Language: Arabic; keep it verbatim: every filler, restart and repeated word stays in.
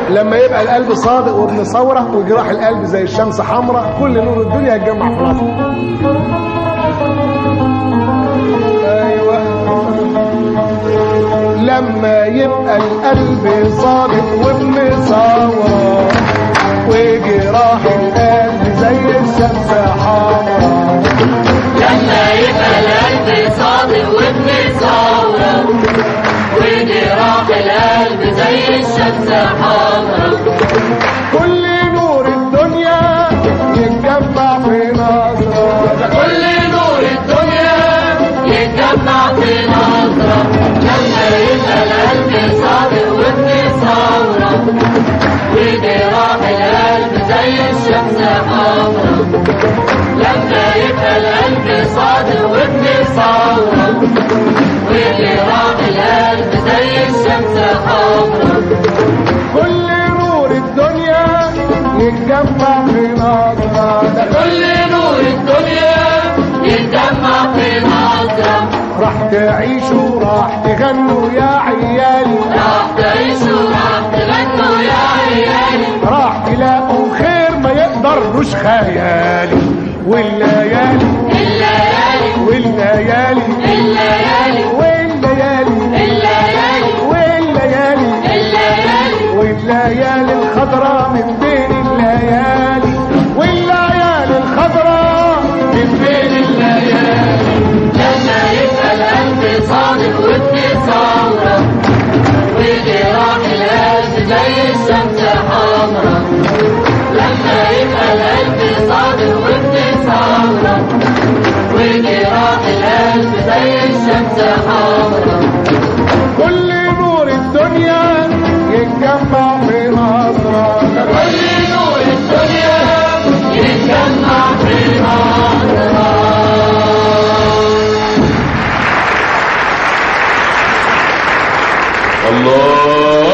لما يبقى القلب صادق وابن ثوره وجراح القلب زي الشمس حمراء، كل نور الدنيا يتجمع في راسه. ايوه لما يبقى القلب صادق وابن ثوره وجراح القلب زي الشمس حمراء. لما يبقى القلب صادق وابن ثوره وجراح القلب زي الشمس حمراء، كل نور الدنيا يتجمع في نظرة. كل نور الدنيا يتجمع في نظرة. لما يبقى القلب صادق وابن ثوره وجراح القلب زي الشمس حمراء. لما يبقى القلب صادق وابن ثوره وجراح القلب زي الشمس حمراء، كل نور الدنيا يتجمع في نظرة. كل نور الدنيا يتجمع في نظرة. راح تعيشوا راح تغنوا يا عيالي، راح تعيشوا راح تغنوا يا عيالي، راح تلاقوا خير ما يقدرلوش خيالي. والليالي الليالي والليالي الليالي والليالي الليالي والليالي الليالي والليالي الخضراء من بين الليالي، والليالي الخضراء من بين الليالي. لما يبقى القلب صادق وابن ثوره وجراح القلب زي الشمس حمراء. لما يبقى القلب صادق وابن ثوره وجراح القلب زي الشمس حمراء، كل نور الدنيا يتجمع في نظرة. كل نور الدنيا يتجمع في نظرة. الله